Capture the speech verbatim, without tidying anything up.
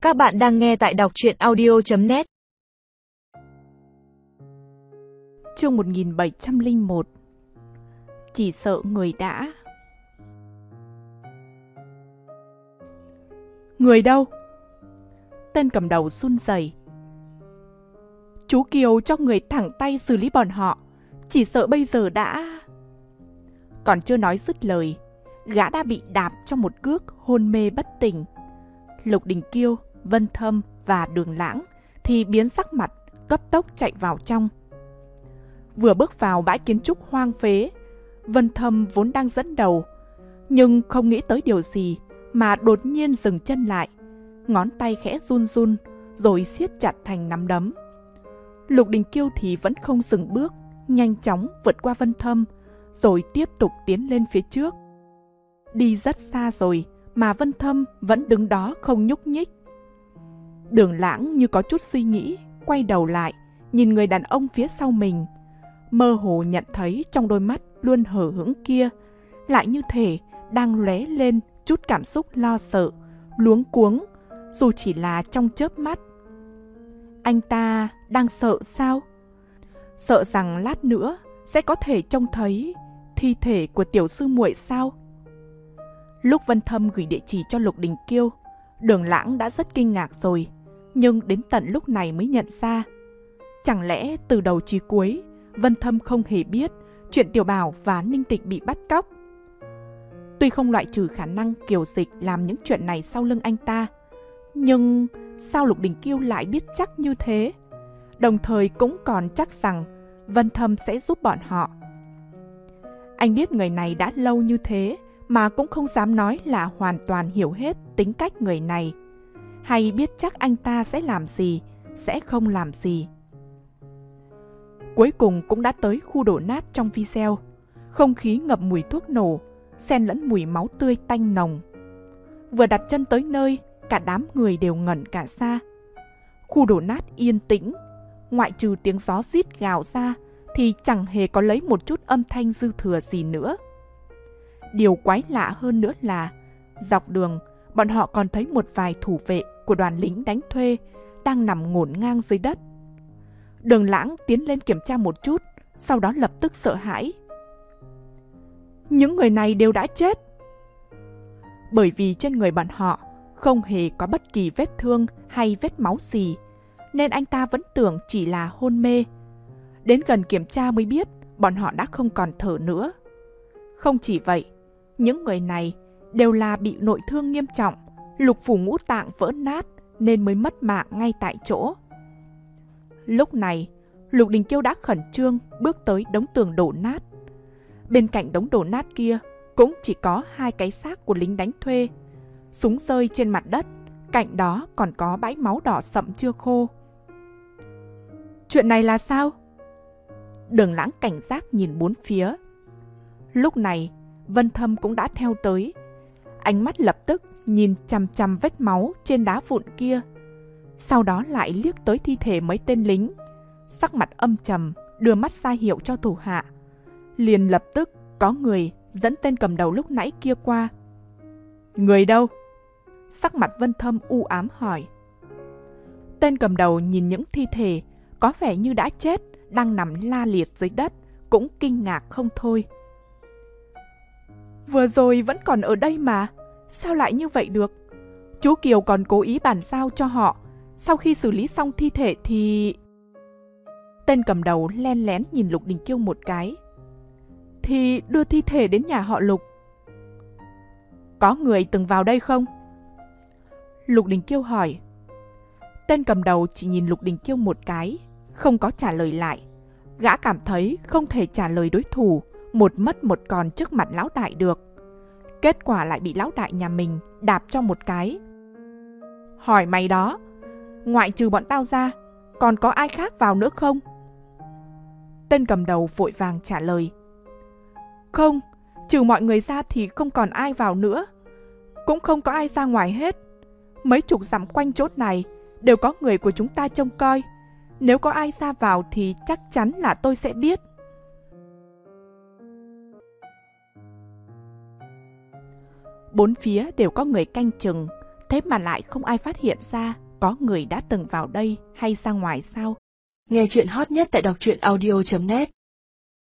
Các bạn đang nghe tại đọc truyện audio chấm net. Chương một nghìn bảy trăm lẻ một. Chỉ sợ người đã. Người đâu? Tên cầm đầu run rẩy. Chú Kiều cho người thẳng tay xử lý bọn họ, chỉ sợ bây giờ đã... Còn chưa nói dứt lời, gã đã bị đạp cho một cước, hôn mê bất tỉnh. Lục Đình Kiêu, Vân Thâm và Đường Lãng thì biến sắc mặt, cấp tốc chạy vào trong. Vừa bước vào bãi kiến trúc hoang phế, Vân Thâm vốn đang dẫn đầu, nhưng không nghĩ tới điều gì mà đột nhiên dừng chân lại, ngón tay khẽ run run rồi siết chặt thành nắm đấm. Lục Đình Kiêu thì vẫn không dừng bước, nhanh chóng vượt qua Vân Thâm rồi tiếp tục tiến lên phía trước. Đi rất xa rồi mà Vân Thâm vẫn đứng đó không nhúc nhích. Đường Lãng như có chút suy nghĩ, quay đầu lại, nhìn người đàn ông phía sau mình. Mơ hồ nhận thấy trong đôi mắt luôn hờ hững kia, lại như thể đang lóe lên chút cảm xúc lo sợ, luống cuống, dù chỉ là trong chớp mắt. Anh ta đang sợ sao? Sợ rằng lát nữa sẽ có thể trông thấy thi thể của tiểu sư muội sao? Lúc Vân Thâm gửi địa chỉ cho Lục Đình Kiêu, Đường Lãng đã rất kinh ngạc rồi, nhưng đến tận lúc này mới nhận ra. Chẳng lẽ từ đầu chí cuối, Vân Thâm không hề biết chuyện Tiểu Bảo và Ninh Tịch bị bắt cóc? Tuy không loại trừ khả năng Kiều Dịch làm những chuyện này sau lưng anh ta, nhưng sao Lục Đình Kiêu lại biết chắc như thế? Đồng thời cũng còn chắc rằng Vân Thâm sẽ giúp bọn họ. Anh biết người này đã lâu như thế mà cũng không dám nói là hoàn toàn hiểu hết tính cách người này, hay biết chắc anh ta sẽ làm gì, sẽ không làm gì. Cuối cùng cũng đã tới khu đổ nát trong video. Không khí ngập mùi thuốc nổ, xen lẫn mùi máu tươi tanh nồng. Vừa đặt chân tới nơi, cả đám người đều ngẩn cả ra. Khu đổ nát yên tĩnh, ngoại trừ tiếng gió rít gào ra thì chẳng hề có lấy một chút âm thanh dư thừa gì nữa. Điều quái lạ hơn nữa là dọc đường bọn họ còn thấy một vài thủ vệ của đoàn lính đánh thuê đang nằm ngổn ngang dưới đất. Đường Lãng tiến lên kiểm tra một chút, sau đó lập tức sợ hãi. Những người này đều đã chết. Bởi vì trên người bọn họ không hề có bất kỳ vết thương hay vết máu gì, nên anh ta vẫn tưởng chỉ là hôn mê. Đến gần kiểm tra mới biết bọn họ đã không còn thở nữa. Không chỉ vậy, những người này đều là bị nội thương nghiêm trọng, lục phủ ngũ tạng vỡ nát nên mới mất mạng ngay tại chỗ. Lúc này, Lục Đình Kiêu đã khẩn trương bước tới đống tường đổ nát. Bên cạnh đống đổ nát kia cũng chỉ có hai cái xác của lính đánh thuê. Súng rơi trên mặt đất, cạnh đó còn có bãi máu đỏ sậm chưa khô. Chuyện này là sao? Đường Lãng cảnh giác nhìn bốn phía. Lúc này, Vân Thâm cũng đã theo tới. Ánh mắt lập tức nhìn chằm chằm vết máu trên đá vụn kia. Sau đó lại liếc tới thi thể mấy tên lính. Sắc mặt âm trầm, đưa mắt ra hiệu cho thủ hạ. Liền lập tức có người dẫn tên cầm đầu lúc nãy kia qua. Người đâu? Sắc mặt Vân Thâm u ám hỏi. Tên cầm đầu nhìn những thi thể có vẻ như đã chết đang nằm la liệt dưới đất, cũng kinh ngạc không thôi. Vừa rồi vẫn còn ở đây mà, sao lại như vậy được? Chú Kiều còn cố ý bàn giao cho họ, sau khi xử lý xong thi thể thì... Tên cầm đầu len lén nhìn Lục Đình Kiêu một cái. Thì đưa thi thể đến nhà họ Lục. Có người từng vào đây không? Lục Đình Kiêu hỏi. Tên cầm đầu chỉ nhìn Lục Đình Kiêu một cái, không có trả lời lại. Gã cảm thấy không thể trả lời đối thủ một mất một còn trước mặt lão đại được. Kết quả lại bị lão đại nhà mình đạp cho một cái. Hỏi mày đó, ngoại trừ bọn tao ra, còn có ai khác vào nữa không? Tên cầm đầu vội vàng trả lời. Không, trừ mọi người ra thì không còn ai vào nữa. Cũng không có ai ra ngoài hết. Mấy chục dặm quanh chốt này đều có người của chúng ta trông coi. Nếu có ai ra vào thì chắc chắn là tôi sẽ biết. Bốn phía đều có người canh chừng, thế mà lại không ai phát hiện ra có người đã từng vào đây hay ra ngoài sao? Nghe chuyện hot nhất tại đọc truyện audio chấm net